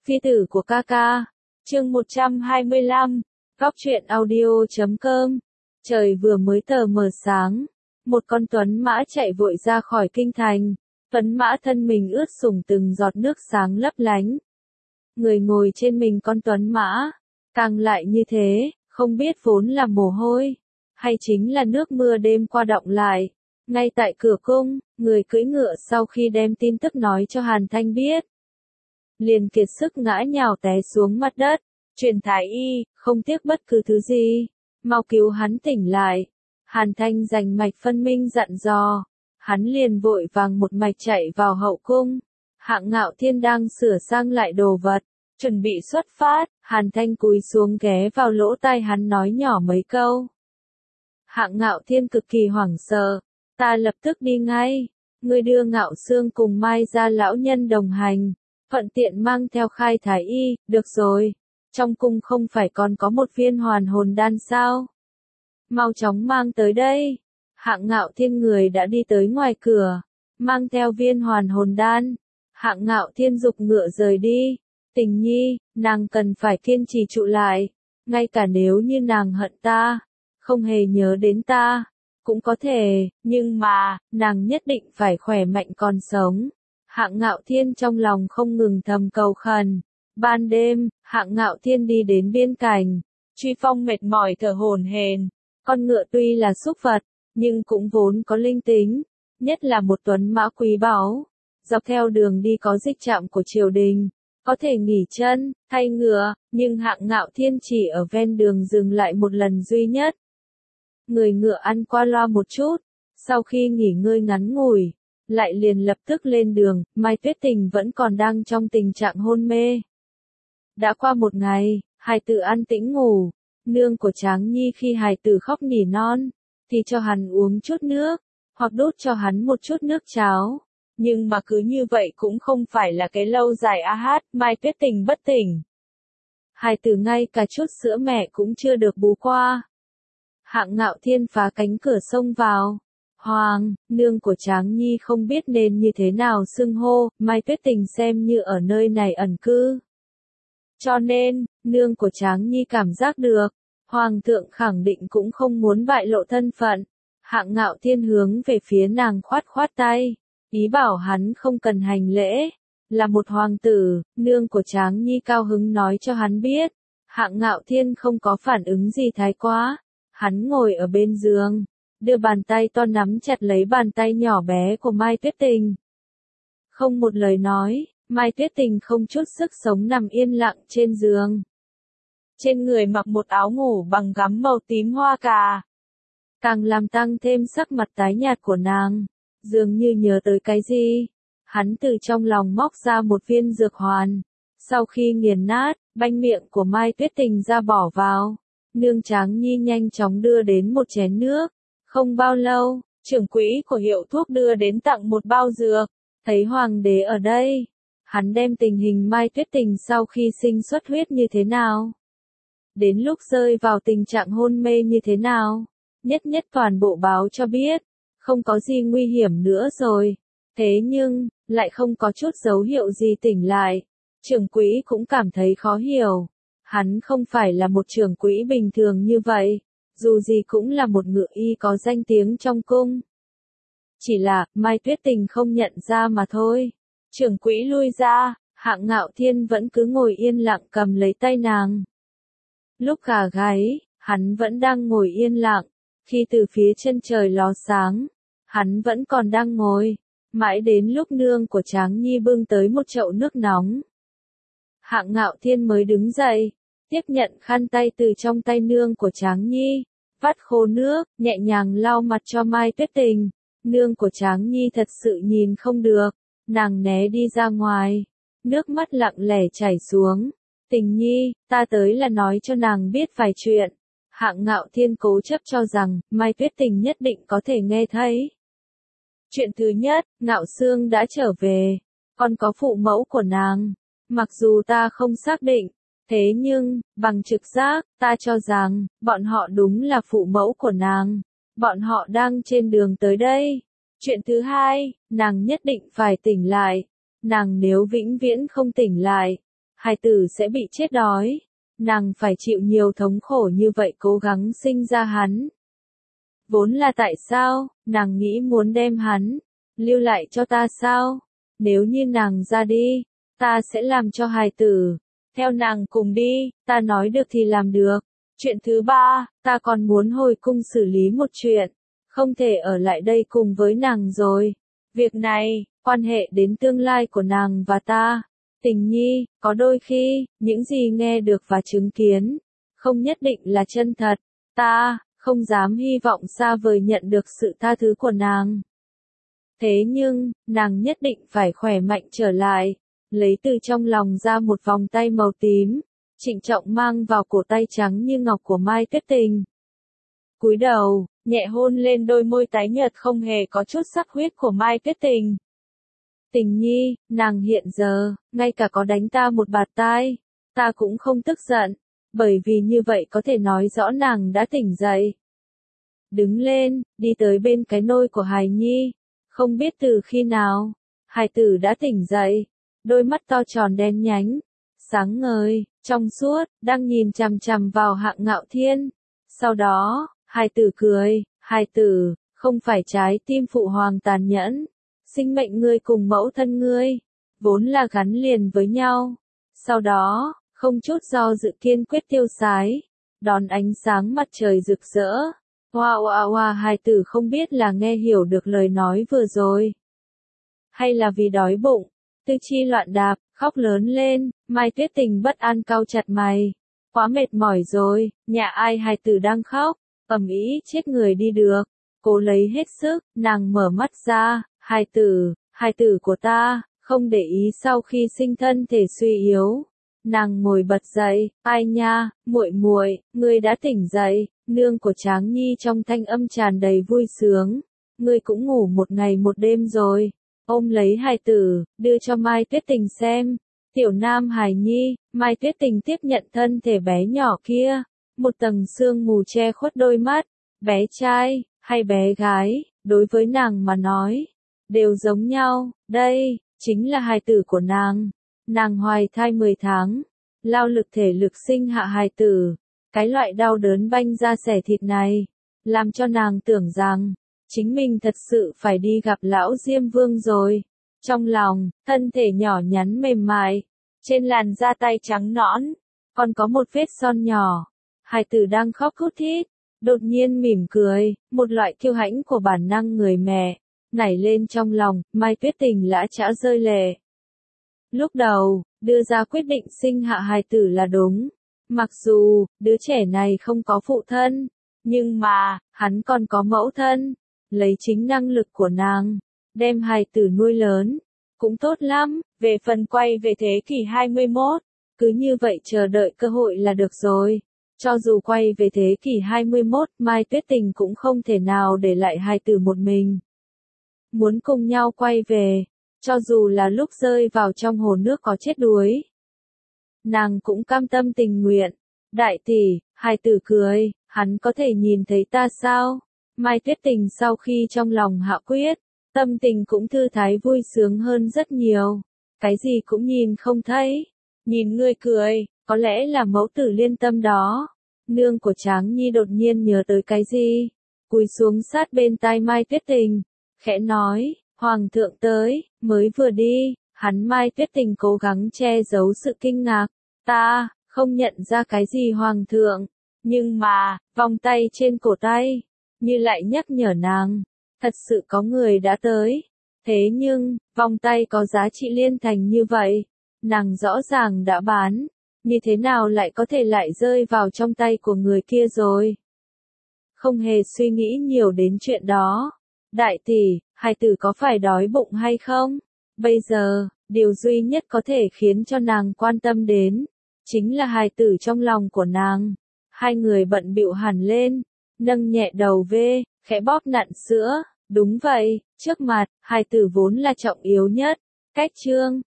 Phi tử của ca ca. Chương 125. Góc truyện audio.com. Trời vừa mới tờ mờ sáng, một con tuấn mã chạy vội ra khỏi kinh thành. Tuấn mã thân mình ướt sũng từng giọt nước sáng lấp lánh. Người ngồi trên mình con tuấn mã, càng lại như thế, không biết vốn là mồ hôi, hay chính là nước mưa đêm qua đọng lại. Ngay tại cửa cung, người cưỡi ngựa sau khi đem tin tức nói cho Hàn Thanh biết, liền kiệt sức ngã nhào té xuống mặt đất. Truyền thái y, không tiếc bất cứ thứ gì, mau cứu hắn tỉnh lại. Hàn Thanh rành mạch phân minh dặn dò, hắn liền vội vàng một mạch chạy vào hậu cung. Hạng Ngạo Thiên đang sửa sang lại đồ vật, chuẩn bị xuất phát. Hàn Thanh cúi xuống ghé vào lỗ tai hắn nói nhỏ mấy câu. Hạng Ngạo Thiên cực kỳ hoảng sợ, ta lập tức đi ngay, ngươi đưa Ngạo Xương cùng Mai gia lão nhân đồng hành, thuận tiện mang theo Khai thái y. Được rồi, trong cung không phải còn có một viên hoàn hồn đan sao? Mau chóng mang tới đây. Hạng Ngạo Thiên người đã đi tới ngoài cửa, mang theo viên hoàn hồn đan. Hạng Ngạo Thiên giục ngựa rời đi. Tình nhi, nàng cần phải kiên trì trụ lại, ngay cả nếu như nàng hận ta, không hề nhớ đến ta, cũng có thể, nhưng mà, nàng nhất định phải khỏe mạnh còn sống. Hạng Ngạo Thiên trong lòng không ngừng thầm cầu khẩn. Ban đêm, Hạng Ngạo Thiên đi đến biên cảnh. Truy Phong mệt mỏi thở hổn hển. Con ngựa tuy là súc vật, nhưng cũng vốn có linh tính, nhất là một tuấn mã quý báu. Dọc theo đường đi có dịch trạm của triều đình, có thể nghỉ chân, thay ngựa, nhưng Hạng Ngạo Thiên chỉ ở ven đường dừng lại một lần duy nhất. Người ngựa ăn qua loa một chút, sau khi nghỉ ngơi ngắn ngủi, lại liền lập tức lên đường. Mai Tuyết Tình vẫn còn đang trong tình trạng hôn mê. Đã qua một ngày, hài tử an tĩnh ngủ. Nương của Tráng Nhi khi hài tử khóc nỉ non, thì cho hắn uống chút nước, hoặc đút cho hắn một chút nước cháo. Nhưng mà cứ như vậy cũng không phải là cái lâu dài Mai Tuyết Tình bất tỉnh. Hài tử ngay cả chút sữa mẹ cũng chưa được bú qua. Hạng Ngạo Thiên phá cánh cửa xông vào. Hoàng, nương của Tráng Nhi không biết nên như thế nào xưng hô, Mai Tuyết Tình xem như ở nơi này ẩn cư. Cho nên, nương của Tráng Nhi cảm giác được, Hoàng thượng khẳng định cũng không muốn bại lộ thân phận. Hạng Ngạo Thiên hướng về phía nàng khoát khoát tay, ý bảo hắn không cần hành lễ, là một hoàng tử. Nương của Tráng Nhi cao hứng nói cho hắn biết. Hạng Ngạo Thiên không có phản ứng gì thái quá, hắn ngồi ở bên giường, đưa bàn tay to nắm chặt lấy bàn tay nhỏ bé của Mai Tuyết Tình. Không một lời nói, Mai Tuyết Tình không chút sức sống nằm yên lặng trên giường. Trên người mặc một áo ngủ bằng gấm màu tím hoa cà, càng làm tăng thêm sắc mặt tái nhạt của nàng. Dường như nhớ tới cái gì, hắn từ trong lòng móc ra một viên dược hoàn. Sau khi nghiền nát, banh miệng của Mai Tuyết Tình ra bỏ vào. Nương Tráng Nhi nhanh chóng đưa đến một chén nước. Không bao lâu, trưởng quỹ của hiệu thuốc đưa đến tặng một bao dược. Thấy hoàng đế ở đây, hắn đem tình hình Mai Tuyết Tình sau khi sinh xuất huyết như thế nào, đến lúc rơi vào tình trạng hôn mê như thế nào, nhất nhất toàn bộ báo cho biết. Không có gì nguy hiểm nữa rồi. Thế nhưng, lại không có chút dấu hiệu gì tỉnh lại. Trưởng quỹ cũng cảm thấy khó hiểu. Hắn không phải là một trưởng quỹ bình thường như vậy, dù gì cũng là một ngự y có danh tiếng trong cung. Chỉ là, Mai Tuyết Tình không nhận ra mà thôi. Trưởng quỹ lui ra, Hạng Ngạo Thiên vẫn cứ ngồi yên lặng cầm lấy tay nàng. Lúc gà gáy, hắn vẫn đang ngồi yên lặng. Khi từ phía chân trời ló sáng, hắn vẫn còn đang ngồi. Mãi đến lúc nương của Tráng Nhi bưng tới một chậu nước nóng, Hạng Ngạo Thiên mới đứng dậy, tiếp nhận khăn tay từ trong tay nương của Tráng Nhi, vắt khô nước, nhẹ nhàng lau mặt cho Mai Tuyết Tình. Nương của Tráng Nhi thật sự nhìn không được, nàng né đi ra ngoài, nước mắt lặng lẽ chảy xuống. Tình Nhi, ta tới là nói cho nàng biết vài chuyện. Hạng Ngạo Thiên cố chấp cho rằng, Mai Tuyết Tình nhất định có thể nghe thấy. Chuyện thứ nhất, Ngạo Xương đã trở về, còn có phụ mẫu của nàng. Mặc dù ta không xác định, thế nhưng, bằng trực giác, ta cho rằng, bọn họ đúng là phụ mẫu của nàng. Bọn họ đang trên đường tới đây. Chuyện thứ hai, nàng nhất định phải tỉnh lại. Nàng nếu vĩnh viễn không tỉnh lại, hài tử sẽ bị chết đói. Nàng phải chịu nhiều thống khổ như vậy cố gắng sinh ra hắn. Vốn là tại sao, nàng nghĩ muốn đem hắn, lưu lại cho ta sao? Nếu như nàng ra đi, ta sẽ làm cho hài tử, theo nàng cùng đi, ta nói được thì làm được. Chuyện thứ ba, ta còn muốn hồi cung xử lý một chuyện, không thể ở lại đây cùng với nàng rồi. Việc này, quan hệ đến tương lai của nàng và ta. Tình nhi, có đôi khi, những gì nghe được và chứng kiến, không nhất định là chân thật. Ta, không dám hy vọng xa vời nhận được sự tha thứ của nàng. Thế nhưng, nàng nhất định phải khỏe mạnh trở lại, lấy từ trong lòng ra một vòng tay màu tím, trịnh trọng mang vào cổ tay trắng như ngọc của Mai Tuyết Tình. Cúi đầu, nhẹ hôn lên đôi môi tái nhợt không hề có chút sắc huyết của Mai Tuyết Tình. Tình nhi, nàng hiện giờ, ngay cả có đánh ta một bạt tai, ta cũng không tức giận, bởi vì như vậy có thể nói rõ nàng đã tỉnh dậy. Đứng lên, đi tới bên cái nôi của hài nhi, không biết từ khi nào, hài tử đã tỉnh dậy, đôi mắt to tròn đen nhánh, sáng ngời, trong suốt, đang nhìn chằm chằm vào Hạng Ngạo Thiên. Sau đó, hài tử cười, hài tử, không phải trái tim phụ hoàng tàn nhẫn. Sinh mệnh ngươi cùng mẫu thân ngươi, vốn là gắn liền với nhau. Sau đó, không chút do dự kiên quyết tiêu sái, đón ánh sáng mặt trời rực rỡ. Hoa hài tử không biết là nghe hiểu được lời nói vừa rồi, hay là vì đói bụng, tư chi loạn đạp, khóc lớn lên. Mai Tuyết Tình bất an cau chặt mày. Quá mệt mỏi rồi, nhà ai hài tử đang khóc, ầm ĩ chết người đi được. Cố lấy hết sức, nàng mở mắt ra. Hài tử của ta, không để ý sau khi sinh thân thể suy yếu. Nàng ngồi bật dậy, ai nha, muội muội, ngươi đã tỉnh dậy, nương của Tráng Nhi trong thanh âm tràn đầy vui sướng. Ngươi cũng ngủ một ngày một đêm rồi. Ôm lấy hài tử, đưa cho Mai Tuyết Tình xem. Tiểu nam hài nhi, Mai Tuyết Tình tiếp nhận thân thể bé nhỏ kia. Một tầng sương mù che khuất đôi mắt. Bé trai, hay bé gái, đối với nàng mà nói, đều giống nhau. Đây, chính là hài tử của nàng. Nàng hoài thai 10 tháng, lao lực thể lực sinh hạ hài tử. Cái loại đau đớn banh ra xẻ thịt này, làm cho nàng tưởng rằng, chính mình thật sự phải đi gặp lão Diêm Vương rồi. Trong lòng, thân thể nhỏ nhắn mềm mại, trên làn da tay trắng nõn, còn có một vết son nhỏ. Hài tử đang khóc thút thít, đột nhiên mỉm cười, một loại kiêu hãnh của bản năng người mẹ, nảy lên trong lòng. Mai Tuyết Tình lã chã rơi lệ. Lúc đầu, đưa ra quyết định sinh hạ hài tử là đúng. Mặc dù, đứa trẻ này không có phụ thân, nhưng mà, hắn còn có mẫu thân. Lấy chính năng lực của nàng, đem hài tử nuôi lớn, cũng tốt lắm. Về phần quay về thế kỷ 21, cứ như vậy chờ đợi cơ hội là được rồi. Cho dù quay về thế kỷ 21, Mai Tuyết Tình cũng không thể nào để lại hài tử một mình. Muốn cùng nhau quay về, cho dù là lúc rơi vào trong hồ nước có chết đuối, nàng cũng cam tâm tình nguyện. Đại tỷ, hài tử cười, hắn có thể nhìn thấy ta sao? Mai Tuyết Tình sau khi trong lòng hạ quyết, tâm tình cũng thư thái vui sướng hơn rất nhiều. Cái gì cũng nhìn không thấy. Nhìn ngươi cười, có lẽ là mẫu tử liên tâm đó. Nương của Tráng Nhi đột nhiên nhớ tới cái gì, cúi xuống sát bên tai Mai Tuyết Tình, khẽ nói, Hoàng thượng tới, mới vừa đi. Mai Tuyết Tình cố gắng che giấu sự kinh ngạc. Ta, không nhận ra cái gì Hoàng thượng, nhưng mà, vòng tay trên cổ tay, như lại nhắc nhở nàng, thật sự có người đã tới. Thế nhưng, vòng tay có giá trị liên thành như vậy, nàng rõ ràng đã bán, như thế nào lại có thể lại rơi vào trong tay của người kia rồi? Không hề suy nghĩ nhiều đến chuyện đó. Đại tỷ, hài tử có phải đói bụng hay không? Bây giờ, điều duy nhất có thể khiến cho nàng quan tâm đến, chính là hài tử trong lòng của nàng. Hai người bận bịu hẳn lên, nâng nhẹ đầu về, khẽ bóp nặn sữa. Đúng vậy, trước mặt, hài tử vốn là trọng yếu nhất. Cách chương